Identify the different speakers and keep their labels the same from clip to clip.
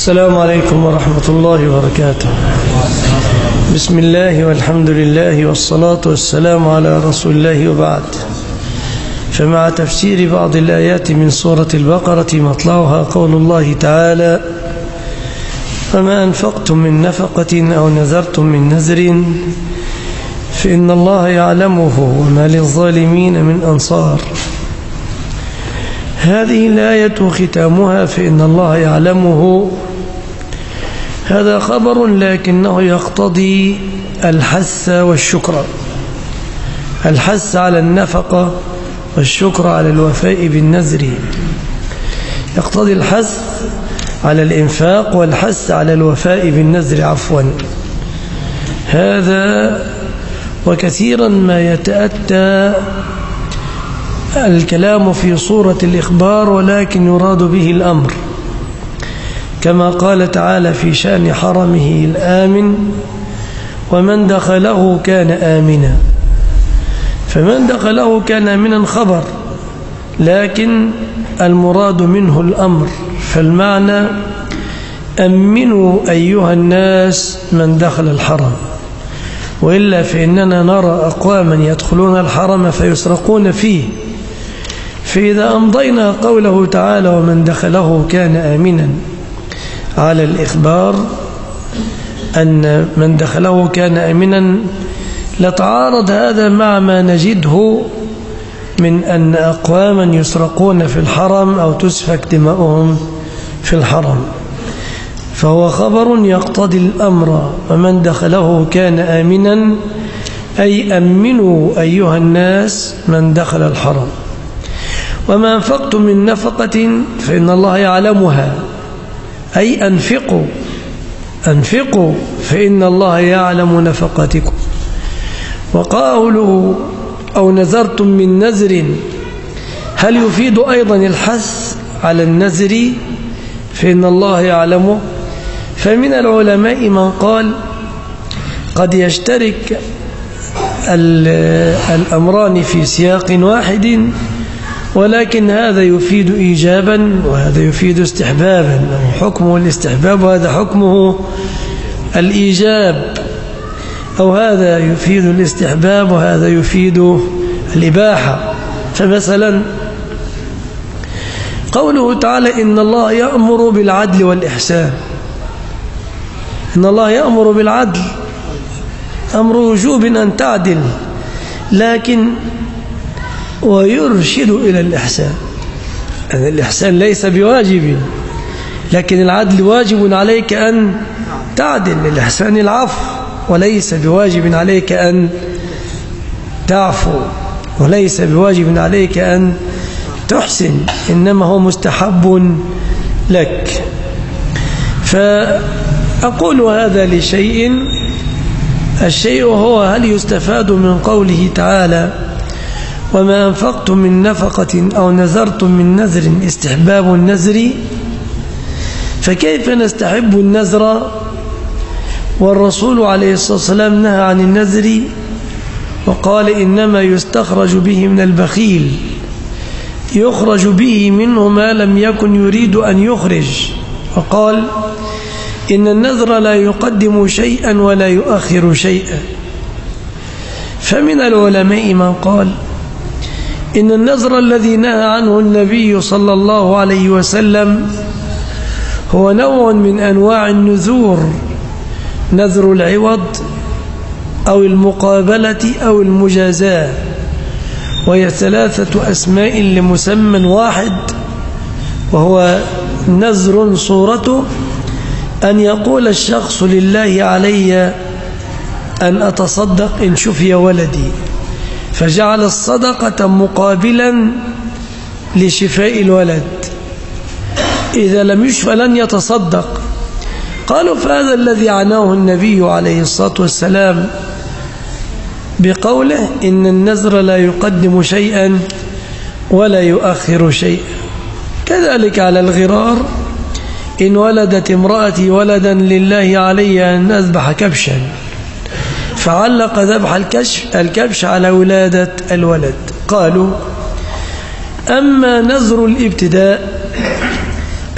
Speaker 1: السلام عليكم ورحمة الله وبركاته. بسم الله والحمد لله والصلاة والسلام على رسول الله وبعد. فمع تفسير بعض الآيات من سورة البقرة مطلعها قول الله تعالى: وما أنفقتم من نفقة أو نذرتم من نذر فإن الله يعلمه وما للظالمين من أنصار. هذه الآية ختامها فإن الله يعلمه، هذا خبر لكنه يقتضي الحث والشكر، الحث على النفقة والشكر على الوفاء بالنذر، يقتضي الحث على الإنفاق والحث على الوفاء بالنذر عفوا. هذا وكثيرا ما يتأتى الكلام في صورة الإخبار ولكن يراد به الأمر، كما قال تعالى في شأن حرمه الآمن: ومن دخله كان آمنا. فمن دخله كان آمنا خبر، لكن المراد منه الأمر، فالمعنى: أمنوا أيها الناس من دخل الحرم. وإلا فإننا نرى أقواما يدخلون الحرم فيسرقون فيه. فإذا أمضينا قوله تعالى ومن دخله كان آمنا على الإخبار أن من دخله كان آمنا، لتعارض هذا مع ما نجده من أن أقواما يسرقون في الحرم أو تسفك دماؤهم في الحرم. فهو خبر يقتضي الأمر: ومن دخله كان آمنا، أي أمنوا أيها الناس من دخل الحرم. وما أنفقتم من نفقة فإن الله يعلمها، أي أنفقوا فإن الله يعلم نفقاتكم. وقوله أو نذرتم من نذر هل يفيد أيضا الحث على النذر فإن الله يعلمه؟ فمن العلماء من قال قد يشترك الأمران في سياق واحد، ولكن هذا يفيد إيجابا وهذا يفيد استحبابا، حكمه الاستحباب وهذا حكمه الإيجاب، أو هذا يفيد الاستحباب وهذا يفيد الإباحة. فمثلا قوله تعالى: إن الله يأمر بالعدل والإحسان. إن الله يأمر بالعدل، أمر وجوب أن تعدل، لكن ويرشد إلى الإحسان. يعني الإحسان ليس بواجب، لكن العدل واجب عليك أن تعدل. الإحسان العفو، وليس بواجب عليك أن تعفو، وليس بواجب عليك أن تحسن، إنما هو مستحب لك. فأقول هذا لشيء، الشيء هو: هل يستفاد من قوله تعالى وما أنفقتم من نفقة أو نذرتم من نذر استحباب النذر؟ فكيف نستحب النذر والرسول عليه الصلاة والسلام نهى عن النذر وقال: إنما يستخرج به من البخيل، يخرج به منه ما لم يكن يريد أن يخرج. وقال: إن النذر لا يقدم شيئا ولا يؤخر شيئا. فمن العلماء من قال إن النذر الذي نهى عنه النبي صلى الله عليه وسلم هو نوع من أنواع النذور: نذر العوض أو المقابلة أو المجازاة، وهي 3 أسماء لمسمى واحد، وهو نذر صورته أن يقول الشخص: لله علي أن أتصدق إن شفي ولدي، فجعل الصدقة مقابلا لشفاء الولد. إذا لم يشفى لن يتصدق. قالوا: فهذا الذي عناه النبي عليه الصلاة والسلام بقوله: إن النذر لا يقدم شيئا ولا يؤخر شيئا. كذلك على الغرار: إن ولدت امرأتي ولدا لله علي أن أذبح كبشا، فعلق ذبح الكبش على ولادة الولد. قالوا: أما نذر الابتداء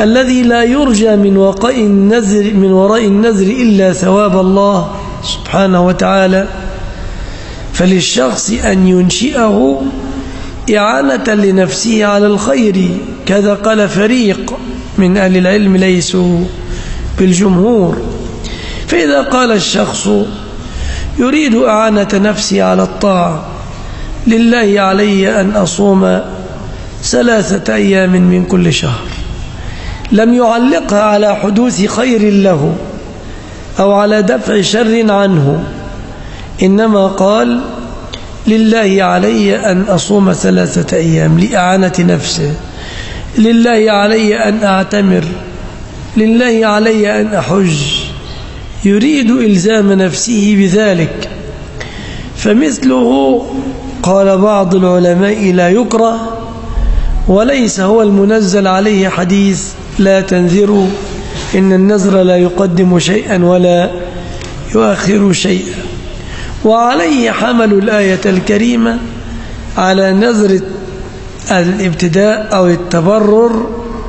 Speaker 1: الذي لا يرجى من وراء النذر إلا ثواب الله سبحانه وتعالى، فللشخص أن ينشئه إعانة لنفسه على الخير، كذا قال فريق من أهل العلم ليسوا بالجمهور. فإذا قال الشخص يريد إعانة نفسي على الطاعة، لله علي أن أصوم 3 أيام من كل شهر، لم يعلقها على حدوث خير له أو على دفع شر عنه، إنما قال لله علي أن أصوم 3 أيام لإعانة نفسه، لله علي أن أعتمر، لله علي أن أحج، يريد إلزام نفسه بذلك. فمثله قال بعض العلماء لا يكره، وليس هو المنزل عليه حديث لا تنذروا، إن النذر لا يقدم شيئا ولا يؤخر شيئا. وعليه حمل الآية الكريمة على نذر الابتداء أو التبرر،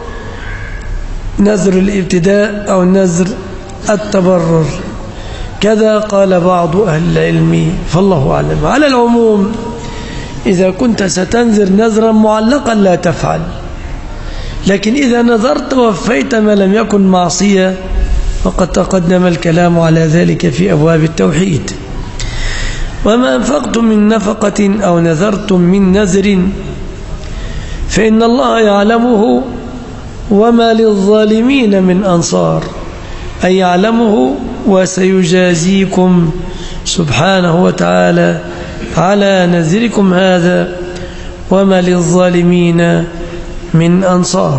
Speaker 1: نذر الابتداء أو نذر التبرر، كذا قال بعض أهل العلم، فالله أعلم. على العموم إذا كنت ستنذر نذرا معلقا لا تفعل، لكن إذا نذرت وفيت ما لم يكن معصية وقد تقدم الكلام على ذلك في أبواب التوحيد. وما أنفقتم من نفقة أو نذرتم من نذر فإن الله يعلمه وما للظالمين من أنصار، أي يعلمه وسيجازيكم سبحانه وتعالى على نذركم هذا، وما للظالمين من أنصار.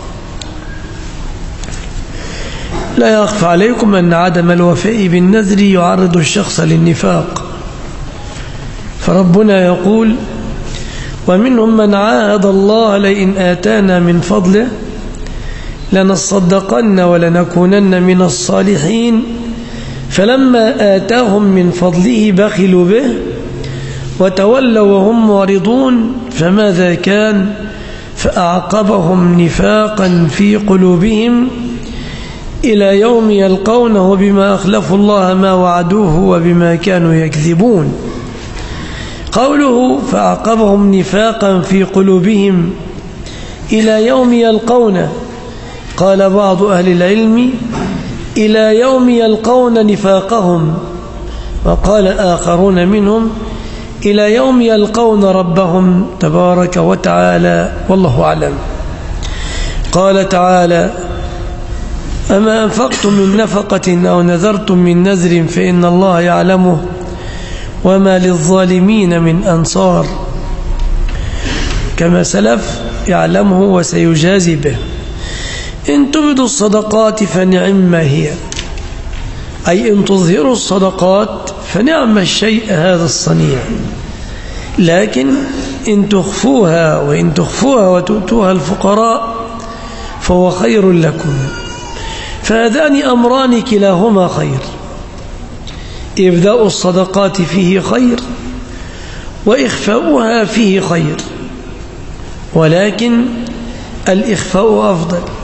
Speaker 1: لا يخفى عليكم أن عدم الوفاء بالنذر يعرض الشخص للنفاق، فربنا يقول ومنهم من عاهد الله لئن آتانا من فضله لنصدقن ولنكونن من الصالحين، فلما آتاهم من فضله بخلوا به وتولوا وهم معرضون، فماذا كان؟ فأعقبهم نفاقا في قلوبهم إلى يوم يلقونه بما أخلفوا الله ما وعدوه وبما كانوا يكذبون. قوله فأعقبهم نفاقا في قلوبهم إلى يوم يلقونه، قال بعض أهل العلم إلى يوم يلقون نفاقهم، وقال آخرون منهم إلى يوم يلقون ربهم تبارك وتعالى، والله أعلم. قال تعالى أما أنفقتم من نفقة أو نذرتم من نذر فإن الله يعلمه وما للظالمين من أنصار، كما سلف يعلمه وسيجازي به. إن تبدوا الصدقات فنعم هي، أي إن تظهروا الصدقات فنعم الشيء هذا الصنيع، لكن إن تخفوها وتؤتوها الفقراء فهو خير لكم. فهذان أمران كلاهما خير، إبداء الصدقات فيه خير وإخفاؤها فيه خير، ولكن الإخفاء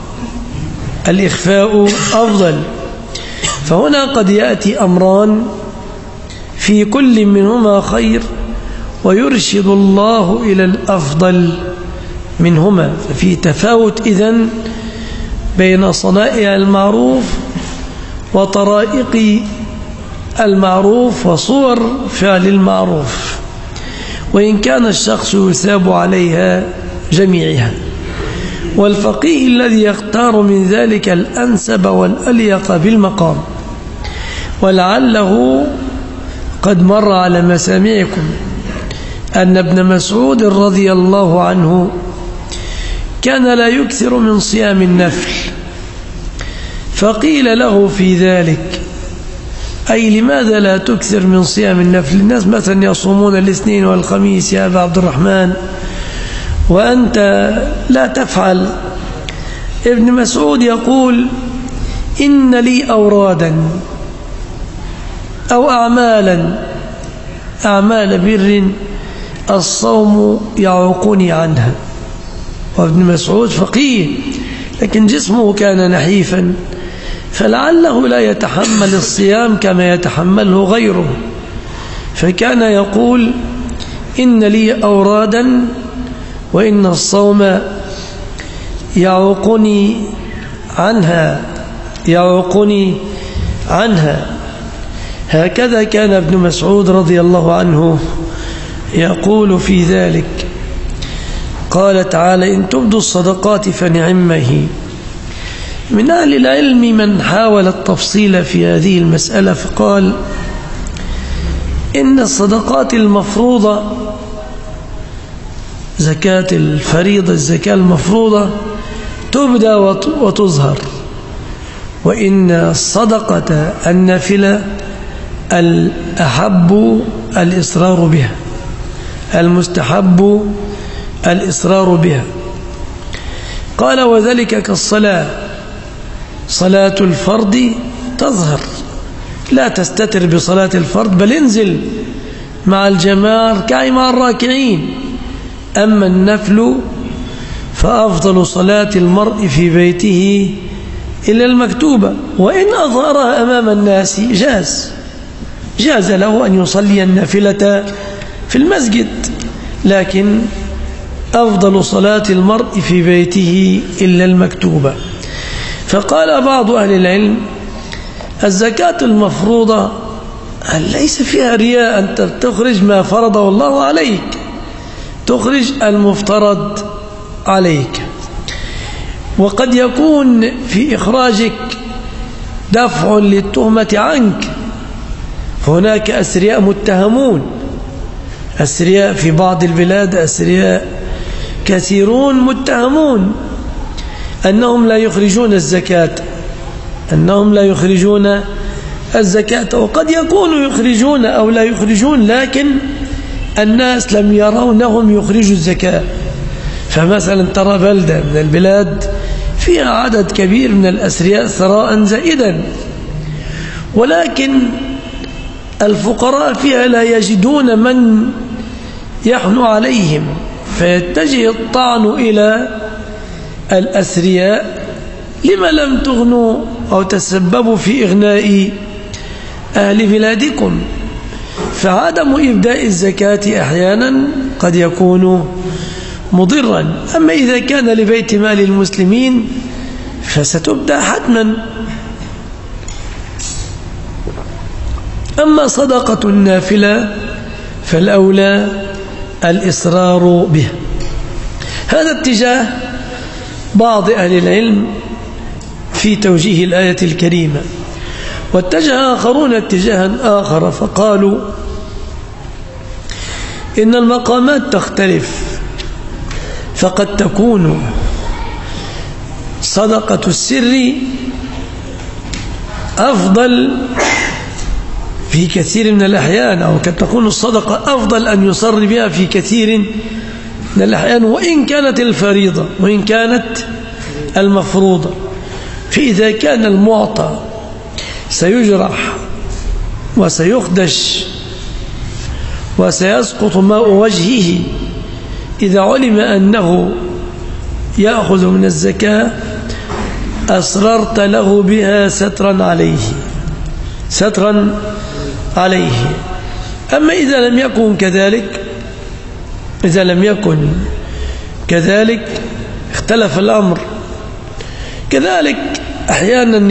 Speaker 1: أفضل. فهنا قد يأتي أمران في كل منهما خير ويرشد الله إلى الأفضل منهما، ففي تفاوت إذن بين صنائع المعروف وطرائق المعروف وصور فعل المعروف، وإن كان الشخص يثاب عليها جميعها. والفقيه الذي يختار من ذلك الأنسب والأليق بالمقام. ولعله قد مر على مسامعكم أن ابن مسعود رضي الله عنه كان لا يكثر من صيام النفل، فقيل له في ذلك أي لماذا لا تكثر من صيام النفل؟ الناس مثلا يصومون الاثنين والخميس يا أبا عبد الرحمن وأنت لا تفعل. ابن مسعود يقول إن لي أورادا أو أعمال بر الصوم يعوقني عنها. وابن مسعود فقيه لكن جسمه كان نحيفا فلعله لا يتحمل الصيام كما يتحمله غيره، فكان يقول إن لي أورادا وإن الصوم يعوقني عنها. هكذا كان ابن مسعود رضي الله عنه يقول في ذلك. قال تعالى إن تبدوا الصدقات فنعمه. من أهل العلم من حاول التفصيل في هذه المسألة فقال إن الصدقات المفروضة زكاة الفريضة الزكاة المفروضة تبدى وتظهر، وإن الصدقة النافلة الأحب الإصرار بها، المستحب الإصرار بها. قال وذلك كالصلاة، صلاة الفرض تظهر لا تستتر بصلاة الفرض بل انزل مع الجماعة اركعي مع الراكعين. أما النفل فأفضل صلاة المرء في بيته إلا المكتوبة، وإن أظهرها أمام الناس جاز له أن يصلي النافلة في المسجد، لكن أفضل صلاة المرء في بيته إلا المكتوبة. فقال بعض أهل العلم الزكاة المفروضة ليس فيها رياء، أنت تخرج ما فرضه الله عليك، تخرج المفترض عليك. وقد يكون في إخراجك دفع للتهمة عنك، فهناك أسرياء متهمون، أسرياء في بعض البلاد، أسرياء كثيرون متهمون أنهم لا يخرجون الزكاة، وقد يكونوا يخرجون أو لا يخرجون، لكن الناس لم يرونهم يخرجوا الزكاة. فمثلا ترى بلدة من البلاد فيها عدد كبير من الأسرياء ثراء زائدا، ولكن الفقراء فيها لا يجدون من يحن عليهم، فيتجه الطعن إلى الأثرياء لما لم تغنوا أو تسببوا في إغناء أهل بلادكم. فعدم إبداء الزكاة أحيانا قد يكون مضرا. أما إذا كان لبيت مال المسلمين فستبدأ حتما. أما صدقة النافلة فالأولى الإصرار بها. هذا اتجاه بعض أهل العلم في توجيه الآية الكريمة. واتجه آخرون اتجاها آخر فقالوا إن المقامات تختلف، فقد تكون صدقة السر أفضل في كثير من الأحيان، أو قد تكون الصدقة أفضل أن يصر بها في كثير من الأحيان وإن كانت الفريضة وإن كانت المفروضة. فإذا كان المعطى سيجرح وسيخدش وسيسقط ماء وجهه إذا علم أنه يأخذ من الزكاة، أصررت له بها سترا عليه. أما إذا لم يكن كذلك اختلف الأمر. كذلك أحيانا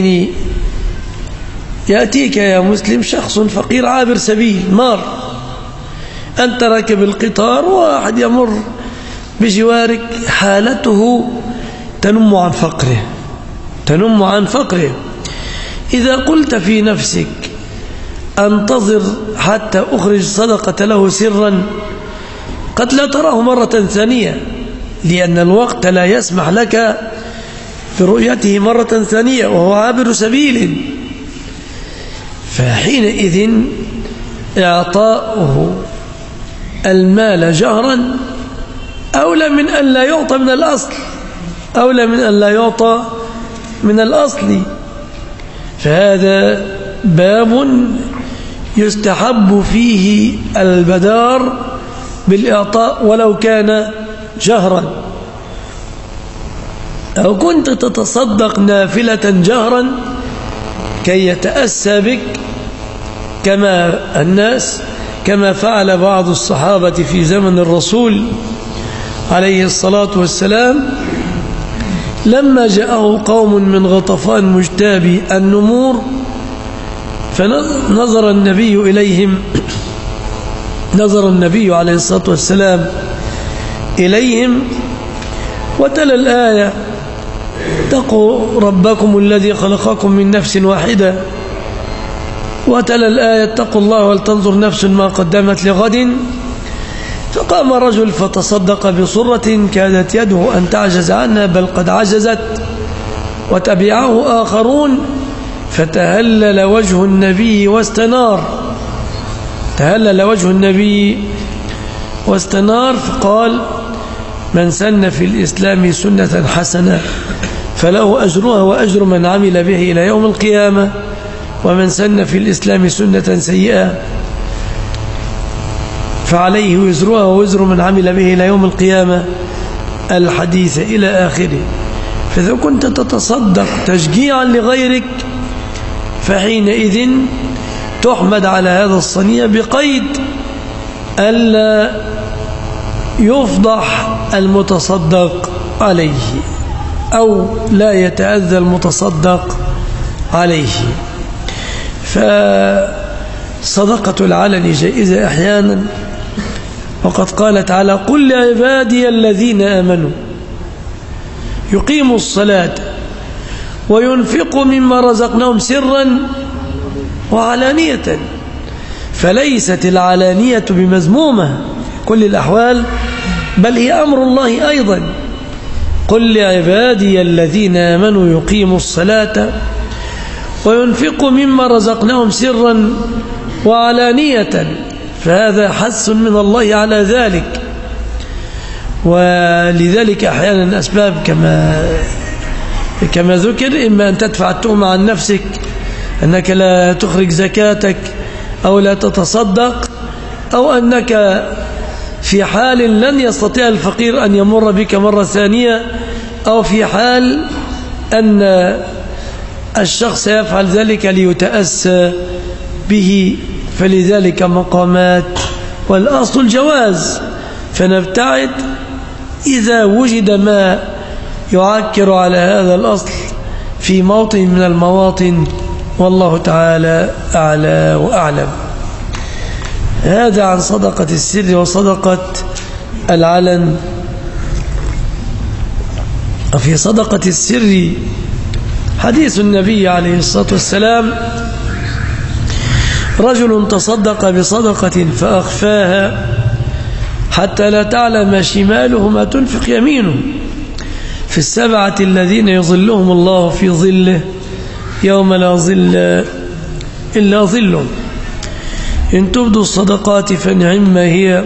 Speaker 1: يأتيك يا مسلم شخص فقير عابر سبيل مار، أنت راكب القطار وواحد يمر بجوارك حالته تنم عن فقره. إذا قلت في نفسك أنتظر حتى أخرج صدقة له سرا، قد لا تراه مرة ثانية، لأن الوقت لا يسمح لك برؤيته مرة ثانية وهو عابر سبيل. فحينئذ إعطاؤه المال جهرا أولى من أن لا يعطى من الأصل، فهذا باب يستحب فيه البدار بالإعطاء ولو كان جهرا. أو كنت تتصدق نافلة جهرا كي يتأسى بك كما فعل بعض الصحابة في زمن الرسول عليه الصلاة والسلام لما جاءه قوم من غطفان مجتابي النمور فنظر النبي إليهم، نظر النبي عليه الصلاة والسلام إليهم وتلا الآية: اتقوا ربكم الذي خلقكم من نفس واحدة، وتلا الآية: اتقوا الله ولتنظر نفس ما قدمت لغد. فقام رجل فتصدق بصرة كادت يده أن تعجز عنها بل قد عجزت، وتبعه آخرون فتهلل وجه النبي واستنار، تهلل وجه النبي واستنار، فقال: من سن في الإسلام سنة حسنة فله أجرها وأجر من عمل به إلى يوم القيامة، ومن سن في الإسلام سنة سيئة فعليه وزرها ووزر من عمل به إلى يوم القيامة، الحديث إلى آخره. فإذا كنت تتصدق تشجيعا لغيرك فحينئذ تحمد على هذا الصنيع بقيد ألا يفضح المتصدق عليه أو لا يتأذى المتصدق عليه. فصدقة العلن جائزة أحيانا، وقد قال تعالى: قل لعبادي الذين آمنوا يقيموا الصلاة وينفقوا مما رزقناهم سرا وعلانية. فليست العلانية بمذمومة في كل الأحوال، بل هي أمر الله أيضا. قل لعبادي الذين آمنوا يقيموا الصلاة وينفقوا مما رزقناهم سرا وعلانية، فهذا حث من الله على ذلك. ولذلك أحيانا أسباب كما ذكر: إما أن تدفع التهمة عن نفسك أنك لا تخرج زكاتك أو لا تتصدق، أو أنك في حال لن يستطيع الفقير أن يمر بك مرة ثانية، أو في حال أن الشخص يفعل ذلك ليتأسى به، فلذلك مقامات، والأصل الجواز. فنبتعد إذا وجد ما يعكر على هذا الأصل في موطن من المواطن، والله تعالى أعلى وأعلم. هذا عن صدقة السر وصدقة العلن. وفي صدقة السر حديث النبي عليه الصلاة والسلام: رجل تصدق بصدقة فأخفاها حتى لا تعلم شماله ما تنفق يمينه، في السبعة الذين يظلهم الله في ظله يوم لا ظل إلا ظله، إن تبدوا الصدقات فنعم هي،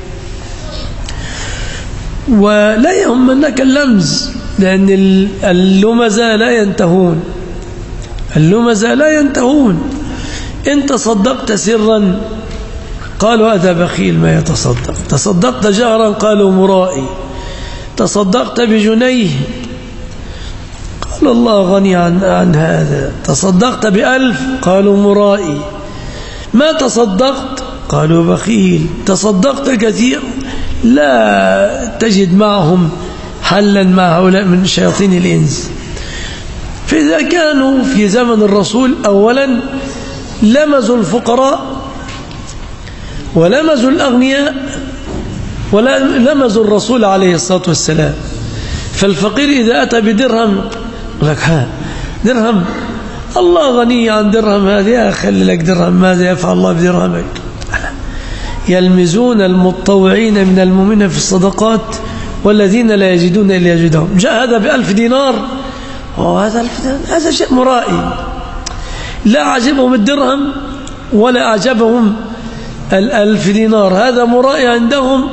Speaker 1: ولا يهمنك اللمز، لأن اللمزة لا ينتهون، اللمزة لا ينتهون. إن تصدقت سرا قالوا هذا بخيل ما يتصدق، تصدقت جهرا قالوا مرائي، تصدقت بجنيه قال الله غني عن هذا، تصدقت ب1000 قالوا مرائي، ما تصدقت قالوا بخيل، تصدقت كثير. لا تجد معهم حلا مع هؤلاء من شياطين الإنس. فإذا كانوا في زمن الرسول أولا لمزوا الفقراء ولمزوا الأغنياء ولمزوا الرسول عليه الصلاة والسلام. فالفقير إذا أتى بدرهم يقول لك: درهم، الله غني عن درهم هذا، خلي لك درهم، ماذا يفعل الله بدرهمك؟ يلمزون المتطوعين من المؤمنين في الصدقات والذين لا يجدون إلا يجدهم. جاء هذا ب1000 دينار، وهذا 1000 دينار هذا شيء مرائي، لا عجبهم الدرهم ولا أعجبهم 1000 دينار، هذا مرائي عندهم،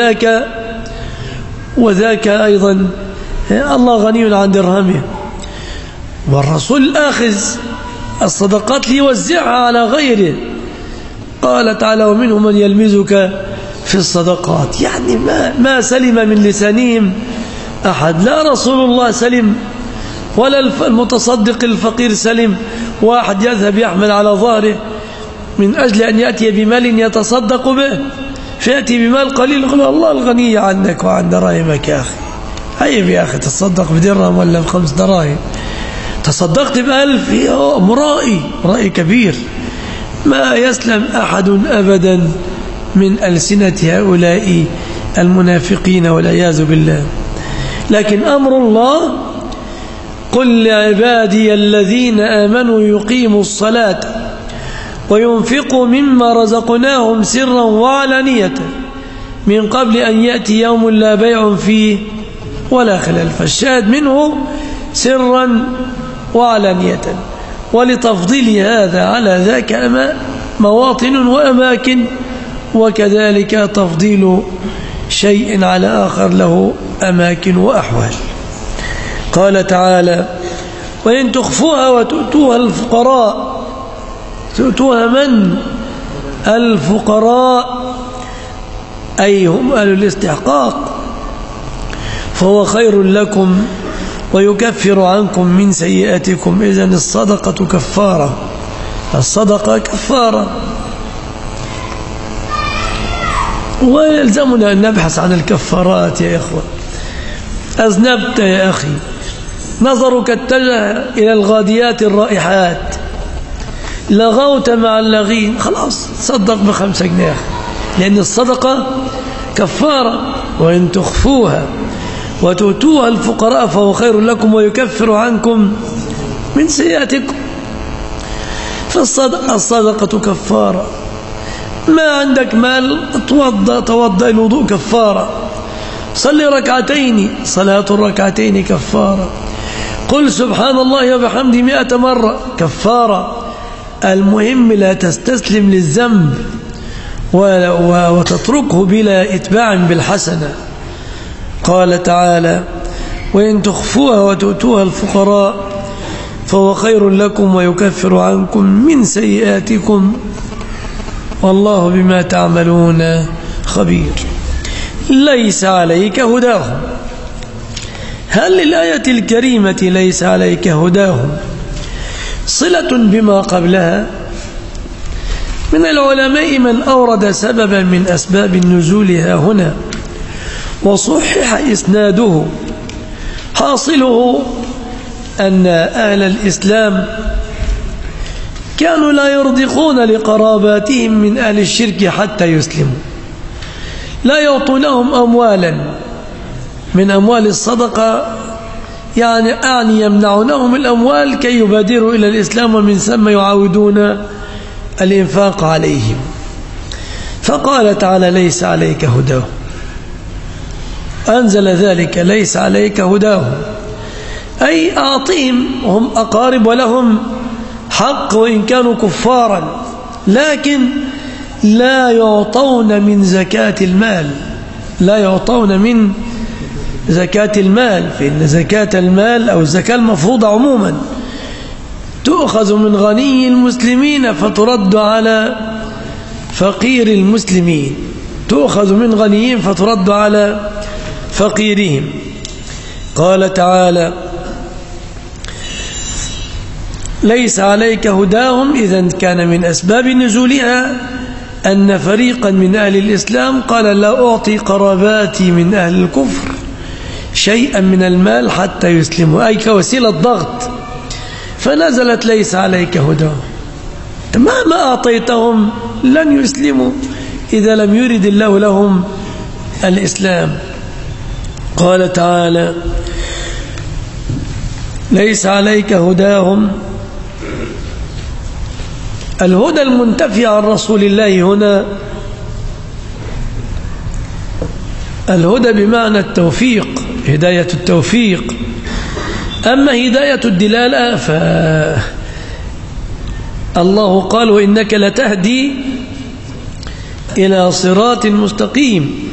Speaker 1: وذاك أيضا الله غني عن درهمه. والرسول آخذ الصدقات ليوزعها على غيره، قال تعالى: ومنهم من يلمزك في الصدقات، يعني ما سلم من لسانهم أحد، لا رسول الله سلم ولا المتصدق الفقير سلم. واحد يذهب يحمل على ظهره من أجل أن يأتي بمال يتصدق به، فيأتي بمال قليل يقول الله الغني عنك وعن دراهمك يا أخي، عيب يا أخي تصدق بدرهم ولا ب5 دراهم، تصدقت ب1000 مرائي، رأي كبير. ما يسلم أحد أبدا من ألسنة هؤلاء المنافقين والعياذ بالله. لكن أمر الله قل لعبادي الذين آمنوا يقيموا الصلاة وينفقوا مما رزقناهم سرا وعلانية من قبل أن يأتي يوم لا بيع فيه ولا خلال. فالشاهد منه سرا وعلانية، ولتفضيل هذا على ذاك مواطن وأماكن، وكذلك تفضيل شيء على آخر له أماكن وأحوال. قال تعالى وإن تخفوها وتؤتوها الفقراء، تؤتوها من؟ الفقراء، أي هم أهل الاستحقاق، فهو خير لكم ويكفر عنكم من سيئاتكم. إذن الصدقة كفارة، الصدقة كفارة. ويلزمنا أن نبحث عن الكفارات يا إخوة. أذنبت يا أخي، نظرك اتجه إلى الغاديات الرائحات، لغوت مع اللغين، خلاص صدق ب5 جنيه، لأن الصدقة كفارة. وإن تخفوها وتؤتوها الفقراء فهو خير لكم ويكفر عنكم من سيئاتكم. فالصدقة كفارة. ما عندك مال توضأ الوضوء كفارة. صلي ركعتين، صلاة الركعتين كفارة. قل سبحان الله وبحمده 100 مرة كفارة. المهم لا تستسلم للذنب وتتركه بلا إتباع بالحسنة. قال تعالى وإن تخفوها وتؤتوها الفقراء فهو خير لكم ويكفر عنكم من سيئاتكم والله بما تعملون خبير. ليس عليك هداهم. هل للآية الكريمة ليس عليك هداهم صلة بما قبلها؟ من العلماء من أورد سببا من أسباب النزول ها هنا وصحح إسناده. حاصله أن أهل الإسلام كانوا لا يرضقون لقراباتهم من أهل الشرك حتى يسلموا، لا يعطونهم أموالا من أموال الصدقة، يعني يمنعونهم الأموال كي يبادروا إلى الإسلام ومن ثم يعاودون الإنفاق عليهم. فقال تعالى ليس عليك هداهم، أنزل ذلك ليس عليك هداهم، أي أعطيهم، هم أقارب ولهم حق وإن كانوا كفارا، لكن لا يعطون من زكاة المال، لا يعطون من زكاة المال، فإن زكاة المال أو الزكاة المفروضة عموما تؤخذ من غني المسلمين فترد على فقير المسلمين، تؤخذ من غنيين فترد على فقيرهم. قال تعالى ليس عليك هداهم، إذن كان من أسباب نزولها أن فريقا من أهل الإسلام قال لا أعطي قراباتي من أهل الكفر شيئا من المال حتى يسلموا، أي كوسيلة ضغط، فنزلت ليس عليك هداهم. مهما أعطيتهم لن يسلموا إذا لم يرد الله لهم الإسلام. قال تعالى ليس عليك هداهم، الهدى المنتفي عن رسول الله هنا الهدى بمعنى التوفيق، هداية التوفيق. أما هداية الدلالة فالله قال وإنك لتهدي إلى صراط مستقيم،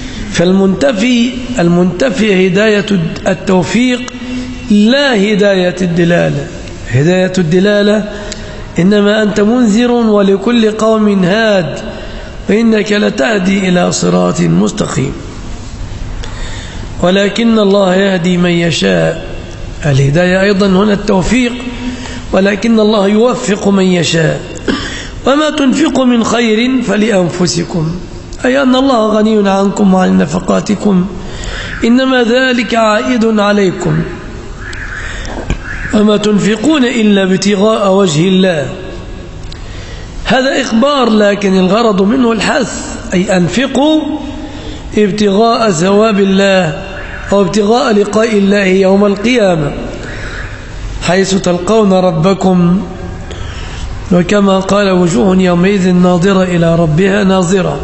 Speaker 1: فالمنتفي هداية التوفيق لا هداية الدلالة. هداية الدلالة إنما أنت منذر ولكل قوم هاد وإنك لتهدي إلى صراط مستقيم. ولكن الله يهدي من يشاء. الهداية أيضا هنا التوفيق، ولكن الله يوفق من يشاء. وما تنفقوا من خير فلأنفسكم، أي أن الله غني عنكم وعن نفقاتكم، إنما ذلك عائد عليكم. وما تنفقون إلا ابتغاء وجه الله، هذا إخبار، لكن الغرض منه الحث، أي أنفقوا ابتغاء ثواب الله أو ابتغاء لقاء الله يوم القيامة حيث تلقون ربكم. وكما قال وجوه يومئذ ناظرة إلى ربها ناظرة.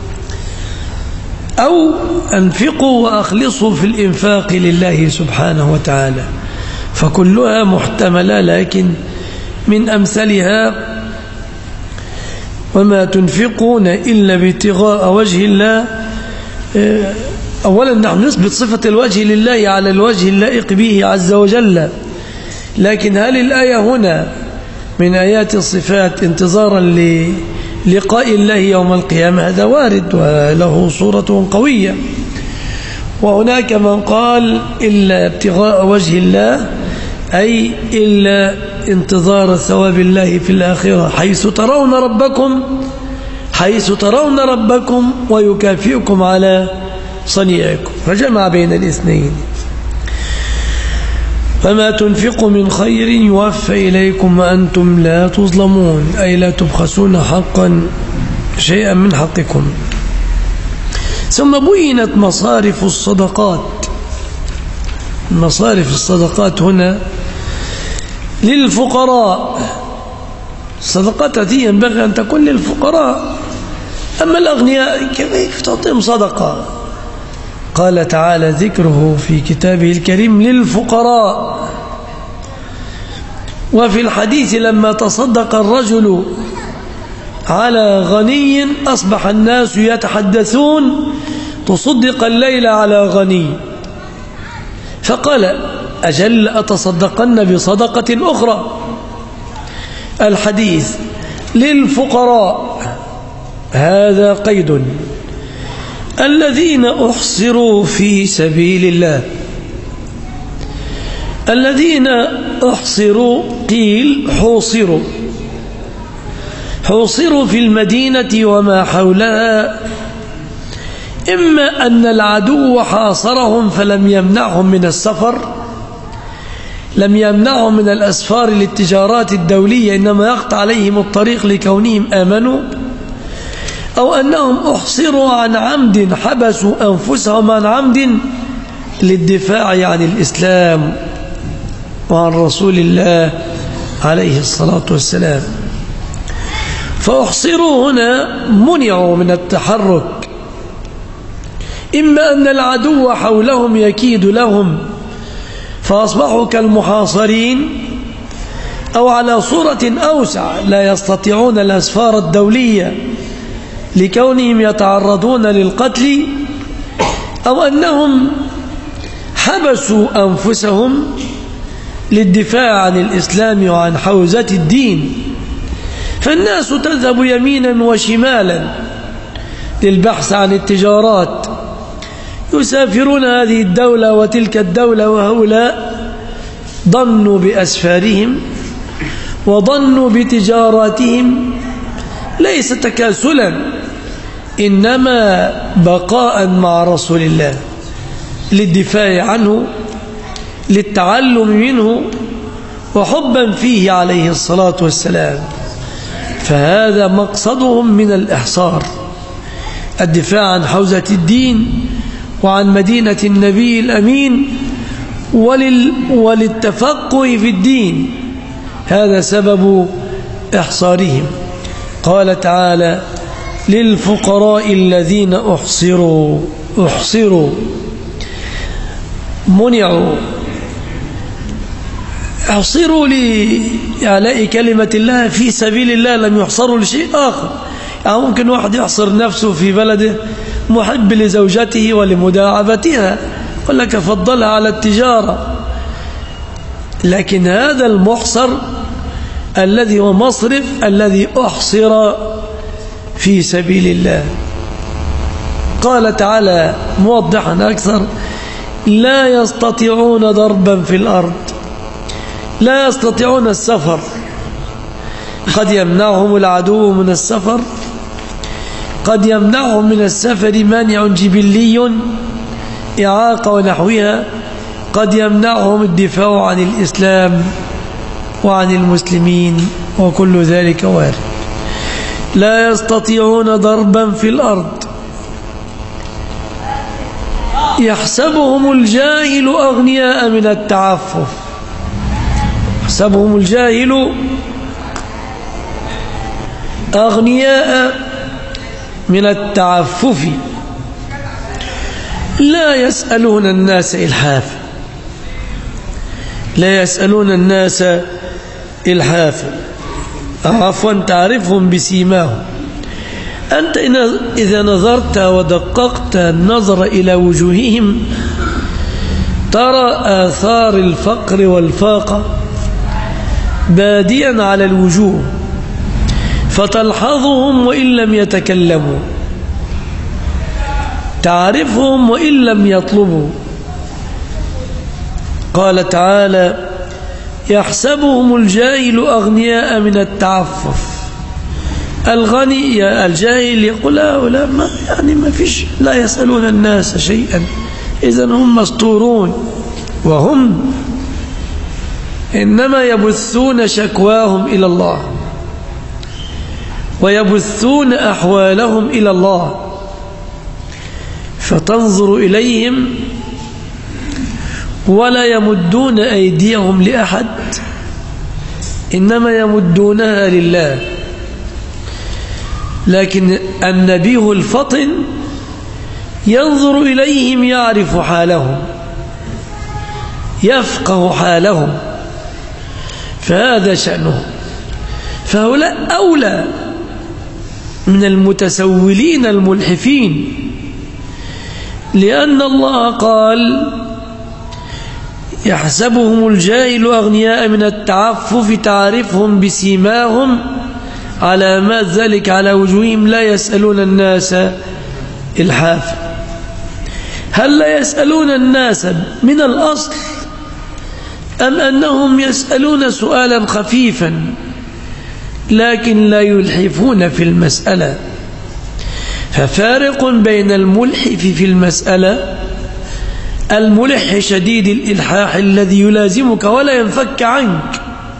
Speaker 1: أو أنفقوا وأخلصوا في الإنفاق لله سبحانه وتعالى، فكلها محتملة، لكن من أمثلها وما تنفقون إلا ابتغاء وجه الله. أولا نحن نثبت صفة الوجه لله على الوجه اللائق به عز وجل، لكن هل الآية هنا من آيات الصفات انتظارا للقاء الله يوم القيامة؟ هذا وارد وله صورة قوية. وهناك من قال إلا ابتغاء وجه الله، أي إلا انتظار ثواب الله في الآخرة حيث ترون ربكم ويكافئكم على صنيعكم، فجمع بين الاثنين. فما تنفقوا من خير يوفى إليكم وأنتم لا تظلمون، أي لا تبخسون حقا شيئا من حقكم. ثم بينت مصارف الصدقات. مصارف الصدقات هنا للفقراء، الصدقات هذه ينبغي أن تكون للفقراء، أما الأغنياء كيف تعطيهم صدقة؟ قال تعالى ذكره في كتابه الكريم للفقراء. وفي الحديث لما تصدق الرجل على غني أصبح الناس يتحدثون تصدق الليل على غني، فقال أجل أتصدقن بصدقة أخرى. الحديث للفقراء هذا قيد، الذين أحصروا في سبيل الله. الذين أحصروا قيل حوصروا في المدينة وما حولها، إما أن العدو حاصرهم فلم يمنعهم من السفر، لم يمنعهم من الأسفار للتجارات الدولية، إنما يقطع عليهم الطريق لكونهم آمنوا، أو أنهم أحصروا عن عمد، حبسوا أنفسهم عن عمد للدفاع عن الإسلام وعن رسول الله عليه الصلاة والسلام. فأحصروا هنا منعوا من التحرك، إما أن العدو حولهم يكيد لهم فأصبحوا كالمحاصرين، أو على صورة أوسع لا يستطيعون الأسفار الدولية لكونهم يتعرضون للقتل، أو أنهم حبسوا أنفسهم للدفاع عن الإسلام وعن حوزة الدين. فالناس تذهب يمينا وشمالا للبحث عن التجارات، يسافرون هذه الدولة وتلك الدولة، وهؤلاء ضنوا بأسفارهم وضنوا بتجاراتهم ليس تكاسلا، إنما بقاء مع رسول الله للدفاع عنه، للتعلم منه، وحبا فيه عليه الصلاة والسلام. فهذا مقصدهم من الإحصار، الدفاع عن حوزة الدين وعن مدينة النبي الأمين وللتفقه في الدين، هذا سبب إحصارهم. قال تعالى للفقراء الذين أحصروا منعوا، أحصروا لإعلاء كلمة الله في سبيل الله، لم يحصروا لشيء آخر. يعني ممكن واحد يحصر نفسه في بلده محب لزوجته ولمداعبتها، يقول لك فضلها على التجارة، لكن هذا المحصر الذي هو مصرف الذي أحصر في سبيل الله. قال تعالى موضحا أكثر لا يستطيعون ضربا في الأرض، لا يستطيعون السفر، قد يمنعهم العدو من السفر، قد يمنعهم من السفر مانع جبلي إعاقة ونحوها، قد يمنعهم الدفاع عن الإسلام وعن المسلمين، وكل ذلك وارد. لا يستطيعون ضربا في الأرض. يحسبهم الجاهل أغنياء من التعفف، يحسبهم الجاهل أغنياء من التعفف لا يسألون الناس إلحافا، لا يسألون الناس إلحافا، عفوا تعرفهم بسيماهم. أنت إذا نظرت ودققت النظر إلى وجوههم ترى آثار الفقر والفاقة باديا على الوجوه، فتلحظهم وإن لم يتكلموا، تعرفهم وإن لم يطلبوا. قال تعالى: يحسبهم الجاهل أغنياء من التعفف. الغني الجاهل يقول لا ما فيش، لا يسألون الناس شيئا، إذن هم مستورون، وهم إنما يبثون شكواهم إلى الله ويبثون أحوالهم إلى الله، فتنظر إليهم ولا يمدون أيديهم لأحد، إنما يمدونها لله. لكن النبي الفطن ينظر إليهم يعرف حالهم، يفقه حالهم، فهذا شأنه. فهؤلاء أولى من المتسولين الملحفين، لأن الله قال: يحسبهم الجاهل أغنياء من التعفف تعرفهم بسيماهم علامات ذلك على وجوههم لا يسألون الناس إلحافا. هل لا يسألون الناس من الأصل، أم أنهم يسألون سؤالا خفيفا لكن لا يلحفون في المسألة؟ ففارق بين الملحف في المسألة، الملح شديد الإلحاح الذي يلازمك ولا ينفك عنك،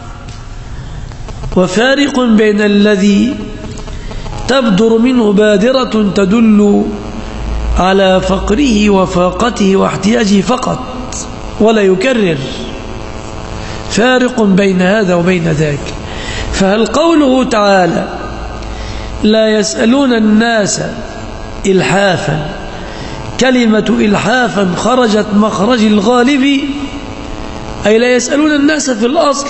Speaker 1: وفارق بين الذي تبدر منه بادرة تدل على فقره وفاقته واحتياجه فقط ولا يكرر. فارق بين هذا وبين ذاك. فهل قوله تعالى: لا يسألون الناس إلحافا، كلمة إلحافا خرجت مخرج الغالب، أي لا يسألون الناس في الأصل،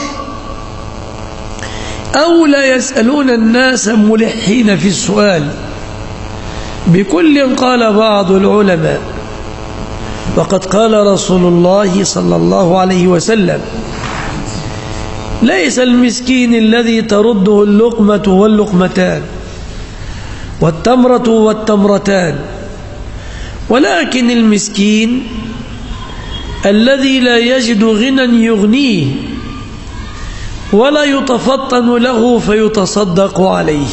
Speaker 1: أو لا يسألون الناس ملحين في السؤال؟ بكل قال بعض العلماء، وقد قال رسول الله صلى الله عليه وسلم: ليس المسكين الذي ترده اللقمة واللقمتان والتمرة والتمرتان، ولكن المسكين الذي لا يجد غنى يغنيه ولا يتفطن له فيتصدق عليه،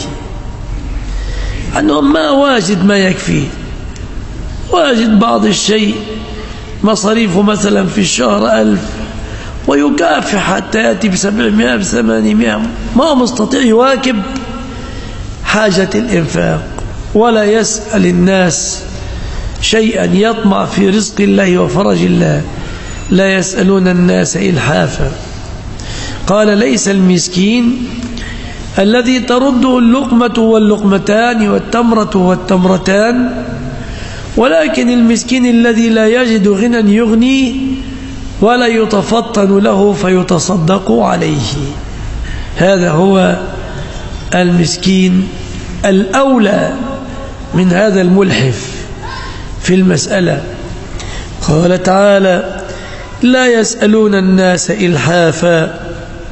Speaker 1: أنه ما واجد ما يكفيه، واجد بعض الشيء، مصاريفه مثلا في الشهر 1000 ويكافح حتى يأتي ب700 ب800، ما مستطيع يواكب حاجة الإنفاق، ولا يسأل الناس شيئا يطمع في رزق الله وفرج الله. لا يسألون الناس إلحافا. قال: ليس المسكين الذي ترده اللقمة واللقمتان والتمرة والتمرتان، ولكن المسكين الذي لا يجد غنى يغنيه ولا يتفطن له فيتصدق عليه. هذا هو المسكين الأولى من هذا الملحف في المسألة. قال تعالى: لا يسألون الناس إلحافا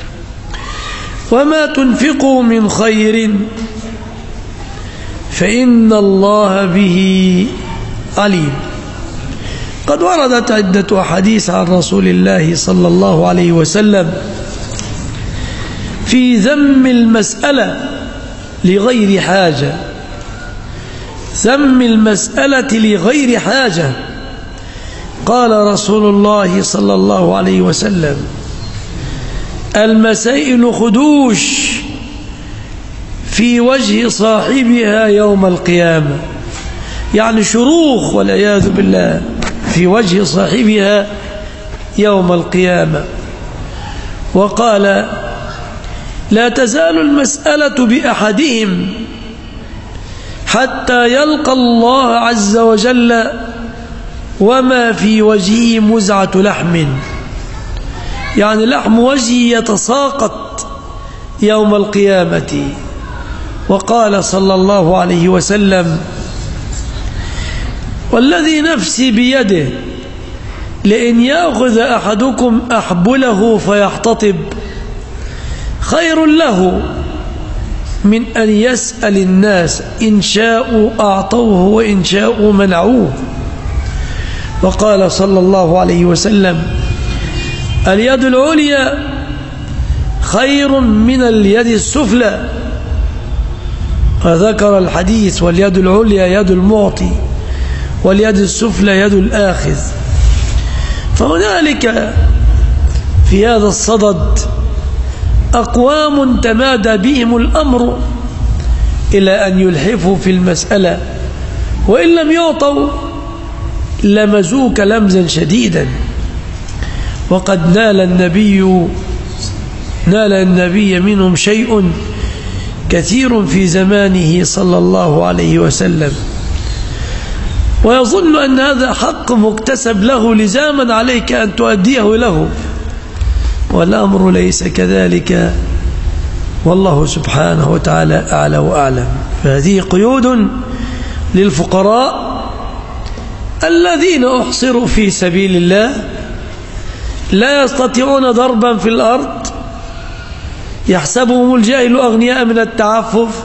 Speaker 1: وما تنفقوا من خير فإن الله به عليم. قد وردت عدة أحاديث عن رسول الله صلى الله عليه وسلم في ذم المسألة لغير حاجة، ذم المسألة لغير حاجة. قال رسول الله صلى الله عليه وسلم: المسائل خدوش في وجه صاحبها يوم القيامة، يعني شروخ والعياذ بالله في وجه صاحبها يوم القيامة. وقال: لا تزال المسألة بأحدهم حتى يلقى الله عز وجل وما في وجهه مزعة لحم، يعني لحم وجهه يتساقط يوم القيامة. وقال صلى الله عليه وسلم: والذي نفسي بيده لئن يأخذ أحدكم أحبله فيحتطب خير له من أن يسأل الناس، إن شاءوا أعطوه وإن شاءوا منعوه. وقال صلى الله عليه وسلم: اليد العليا خير من اليد السفلى. وذكر الحديث: واليد العليا يد المعطي واليد السفلى يد الآخذ. فهنالك في هذا الصدد أقوام تمادى بهم الأمر إلى أن يلحفوا في المسألة، وإن لم يعطوا لمزوك لمزا شديدا. وقد نال النبي منهم شيء كثير في زمانه صلى الله عليه وسلم، ويظن أن هذا حق مكتسب له لزاما عليك أن تؤديه له، والأمر ليس كذلك، والله سبحانه وتعالى أعلى وأعلم. فهذه قيود للفقراء الذين أحصروا في سبيل الله، لا يستطيعون ضربا في الأرض، يحسبهم الجاهل أغنياء من التعفف،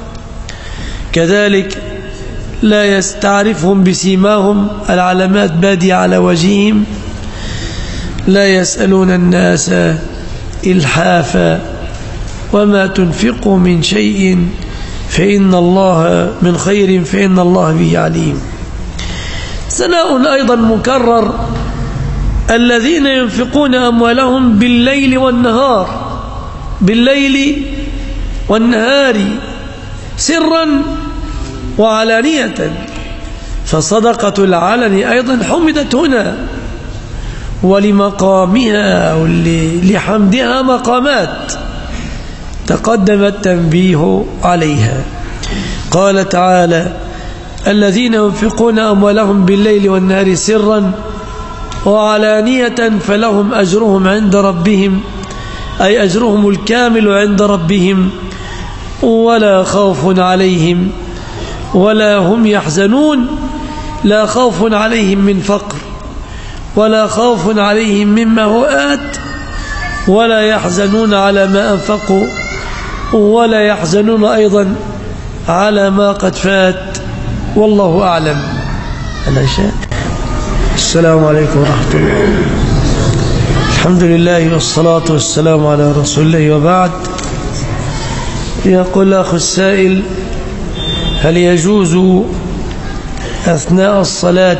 Speaker 1: كذلك لا يستعرفهم بسيماهم العلامات بادية على وجههم، لا يسألون الناس إلحافا، وما تنفقوا من شيء فإن الله من خير فإن الله به عليم. ثناء أيضا مكرر: الذين ينفقون أموالهم بالليل والنهار سرا وعلانية. فصدقة العلن أيضا حمدت هنا، ولمقامها أو لحمدها مقامات تقدم التنبيه عليها. قال تعالى: الذين ينفقون أموالهم بالليل والنهار سرا وعلانية فلهم أجرهم عند ربهم، أي أجرهم الكامل عند ربهم، ولا خوف عليهم ولا هم يحزنون. لا خوف عليهم من فقر، ولا خوف عليهم مما هو آت، ولا يحزنون على ما أنفقوا، ولا يحزنون أيضا على ما قد فات. والله أعلم. السلام عليكم ورحمة الله. الحمد لله والصلاة والسلام على رسول الله، وبعد. يقول أخ السائل: هل يجوز أثناء الصلاة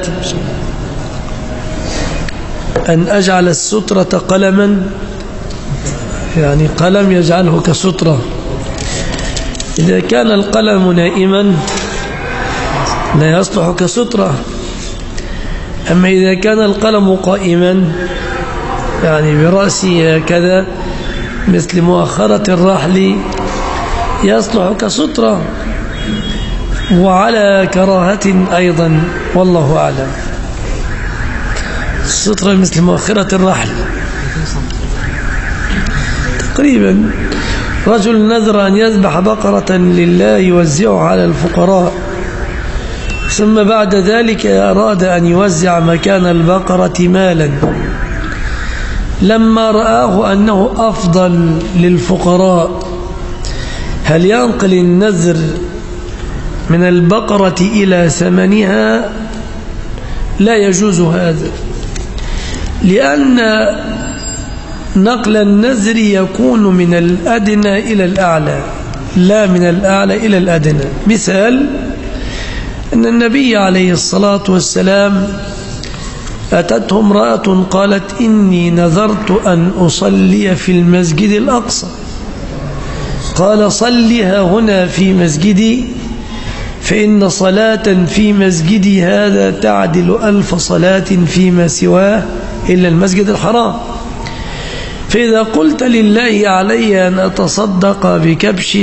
Speaker 1: أن أجعل السترة قلما، يعني قلم يجعله كسترة؟ إذا كان القلم نائما لا يصلح كسترة، أما إذا كان القلم قائما يعني برأسه هكذا مثل مؤخرة الرحل يصلح كسترة، وعلى كراهة أيضا، والله أعلم. السترة مثل مؤخرة الرحل تقريبا. رجل نذر أن يذبح بقرة لله يوزعها على الفقراء، ثم بعد ذلك أراد أن يوزع مكان البقرة مالا. لما رآه أنه أفضل للفقراء، هل ينقل النذر من البقرة إلى ثمنها لا يجوز هذا، لأن نقل النذر يكون من الأدنى إلى الأعلى لا من الأعلى إلى الأدنى. مثال أن النبي عليه الصلاة والسلام أتته امرأة قالت إني نذرت أن أصلي في المسجد الأقصى، قال صلها هنا في مسجدي فإن صلاة في مسجدي هذا تعدل 1000 صلاة فيما سواه إلا المسجد الحرام. فإذا قلت لله علي أن أتصدق بكبش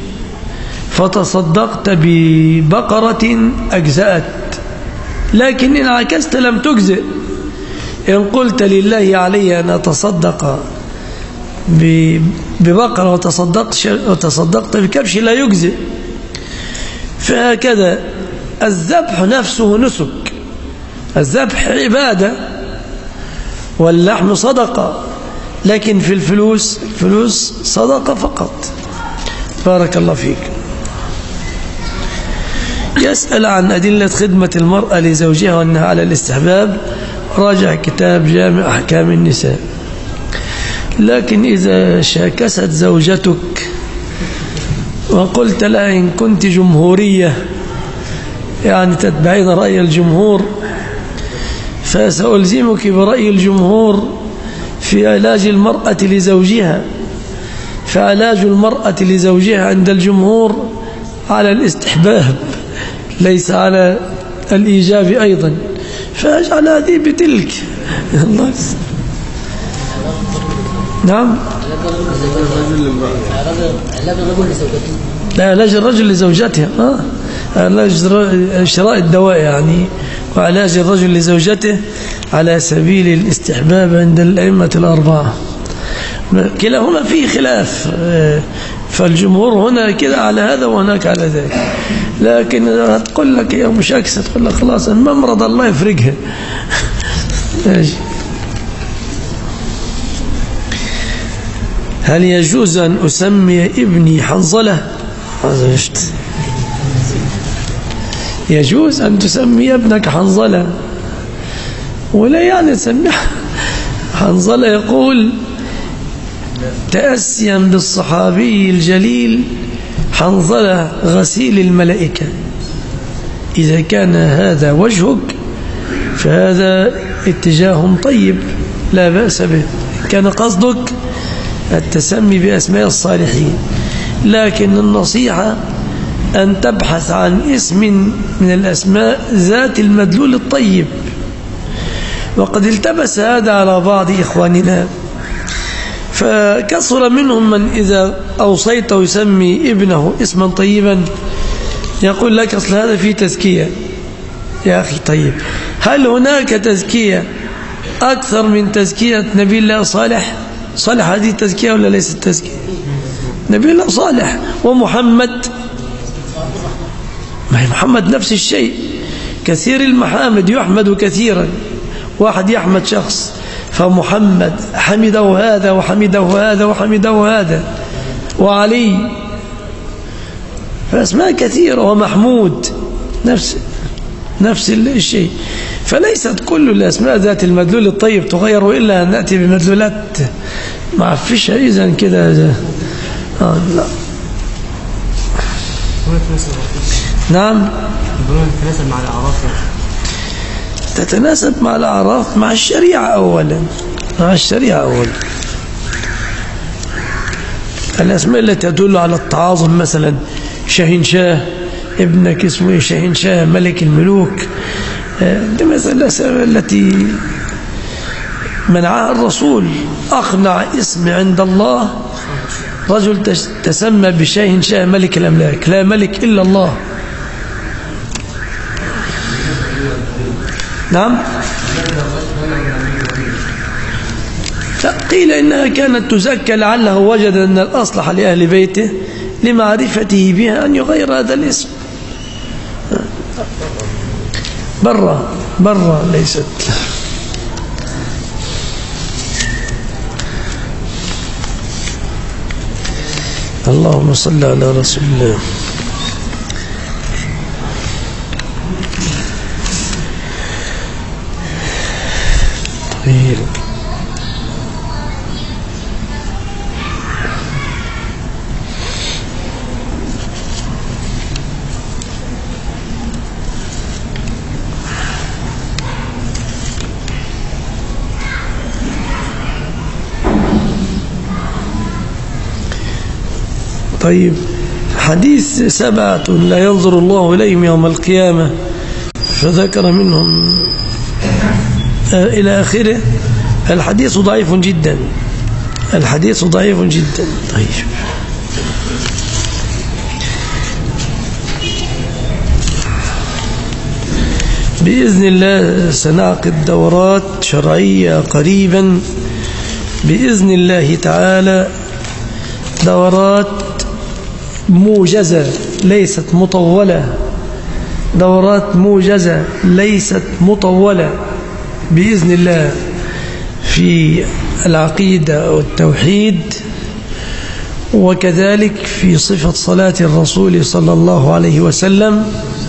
Speaker 1: فتصدقت ببقرة أجزأت، لكن إن عكست لم تجزئ. إن قلت لله علي أن أتصدق ببقرة وتصدقت بكبش لا يجزئ. فهكذا الذبح نفسه نسك، الذبح عبادة واللحم صدقة، لكن في الفلوس صدقة فقط. بارك الله فيك. يسأل عن أدلة خدمة المرأة لزوجها وأنها على الاستحباب، راجع كتاب جامع أحكام النساء. لكن إذا شاكست زوجتك وقلت لها إن كنت جمهورية يعني تتبعين رأي الجمهور فسألزمك برأي الجمهور في علاج المرأة لزوجها، فعلاج المرأة لزوجها عند الجمهور على الاستحباب ليس على الإيجاب أيضا، فأجعل هذه بتلك. الله يسلمك. نعم. لا، علاج الرجل لزوجته، علاج شراء الدواء يعني، وعلاج الرجل لزوجته على سبيل الاستحباب عند الأئمة الأربعة. كلاهما فيه خلاف، فالجمهور هنا كده على هذا وهناك على ذاك. لكن هتقول لك يا مش أكسر، تقول لك خلاص الممرض الله يفرجها. هل يجوز أن أسمي ابني حنظلة؟ يجوز أن تسمي ابنك حنظلة، ولا يعني تسميه حنظلة. يقول تأسيا بالصحابي الجليل حنظلة غسيل الملائكة، إذا كان هذا وجهك فهذا اتجاه طيب لا بأس به، كان قصدك التسمي بأسماء الصالحين. لكن النصيحة أن تبحث عن اسم من الأسماء ذات المدلول الطيب. وقد التبس هذا على بعض إخواننا، فكثر منهم من إذا أوصيته يسمي ابنه اسما طيبا يقول لك أصل هذا فيه تزكية. يا أخي طيب، هل هناك تزكية أكثر من تزكية نبي الله صالح؟ صالح هذه تزكية ولا ليست تزكية؟ نبي الله صالح ومحمد، ما هي محمد نفس الشيء، كثير المحامد يحمد كثيرا، واحد يحمد شخص فمحمد حمده هذا وحمده هذا وحمده هذا، وعلي، فأسماء كثيرة، ومحمود نفس الشيء. فليست كل الأسماء ذات المدلول الطيب تغير، إلا أن نأتي بمدلولات معفشة. إذن كده لا. نعم.
Speaker 2: تتناسب مع الأعراف،
Speaker 1: تتناسب مع الأعراف، مع الشريعة أولا، مع الشريعة أولا. الأسماء التي تدل على التعاظم، مثلا شاهنشاه، ابنك اسمه شاهنشاه ملك الملوك، دي مثلا الأسماء التي منعها الرسول. أقنع اسم عند الله رجل تسمى بشاهنشاه ملك الأملاك، لا ملك إلا الله. نعم. قيل إنها كانت تزكى لعله وجد أن الأصلح لأهل بيته لمعرفته بها أن يغير هذا الاسم. برا ليست. اللهم صل على رسول الله. طيب، حديث 7 لا ينظر الله إليهم يوم القيامة فذكر منهم إلى آخره. الحديث ضعيف جدا، الحديث ضعيف جدا. طيب، بإذن الله سنعقد دورات شرعية قريبا بإذن الله تعالى، دورات موجزة ليست مطولة، دورات موجزة ليست مطولة بإذن الله في العقيدة والتوحيد، وكذلك في صفة صلاة الرسول صلى الله عليه وسلم.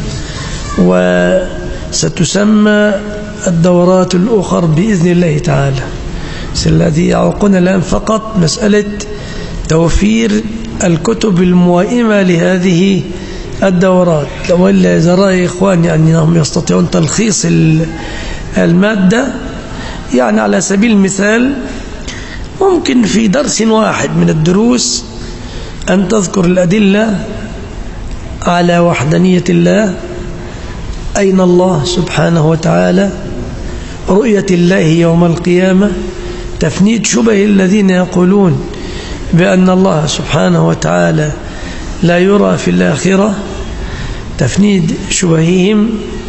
Speaker 1: وستسمى الدورات الأخرى بإذن الله تعالى. الذي يعوقنا الآن فقط مسألة توفير الكتب الموائمة لهذه الدورات، وإلا إذا رأى إخواني أنهم يستطيعون تلخيص المادة، يعني على سبيل المثال ممكن في درس واحد من الدروس أن تذكر الأدلة على وحدانية الله، أين الله سبحانه وتعالى، رؤية الله يوم القيامة، تفنيد شبه الذين يقولون بأن الله سبحانه وتعالى لا يرى في الآخرة، تفنيد شبههم،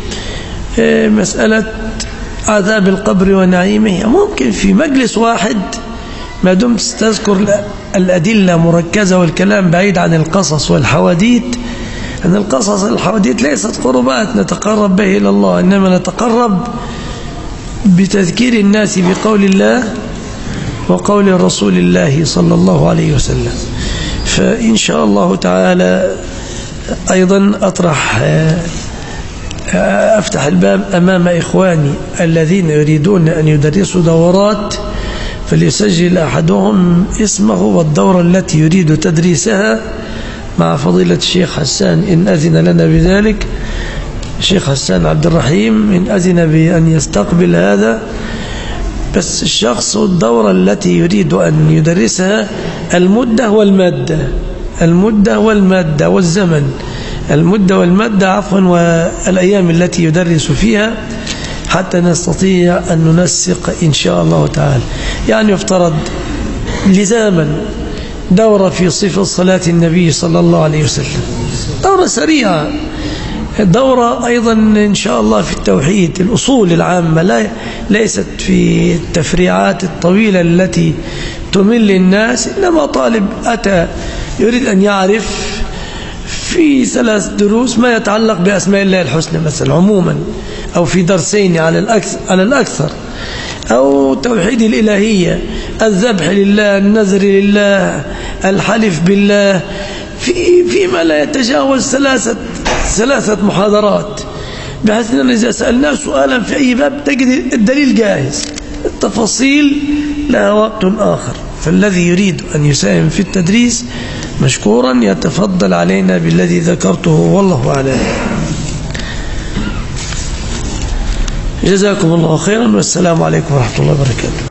Speaker 1: مسألة عذاب القبر ونعيمه. ممكن في مجلس واحد ما دمت تذكر الأدلة مركزة والكلام بعيد عن القصص والحواديت، أن القصص والحواديت ليست قربات نتقرب به إلى الله، إنما نتقرب بتذكير الناس بقول الله وقول رسول الله صلى الله عليه وسلم. فإن شاء الله تعالى أيضا أفتح الباب أمام إخواني الذين يريدون أن يدرسوا دورات، فليسجل أحدهم اسمه والدورة التي يريد تدريسها مع فضيلة الشيخ حسان إن أذن لنا بذلك، الشيخ حسان عبد الرحيم إن أذن بأن يستقبل هذا. بس الشخص والدورة التي يريد أن يدرسها المدة والمادة، المدة والمادة والزمن، المدة والمادة عفوا، والأيام التي يدرس فيها، حتى نستطيع أن ننسق إن شاء الله تعالى. يعني يفترض لزاما دورة في صفة صلاة النبي صلى الله عليه وسلم، دورة سريعة، دورة أيضا إن شاء الله في التوحيد، الأصول العامة، ليست في التفريعات الطويلة التي تمل الناس، إنما طالب أتى يريد أن يعرف في 3 دروس ما يتعلق بأسماء الله الحسنى مثلا عموما، أو في درسين على الأكثر، أو توحيد الإلهية، الذبح لله، النذر لله، الحلف بالله، فيما لا يتجاوز 3 محاضرات، بحيث أننا إذا سألناه سؤالا في أي باب تجد الدليل جاهز، التفاصيل لها وقت آخر. فالذي يريد أن يساهم في التدريس مشكورا يتفضل علينا بالذي ذكرته، والله أعلم. جزاكم الله خيرا، والسلام عليكم ورحمة الله وبركاته.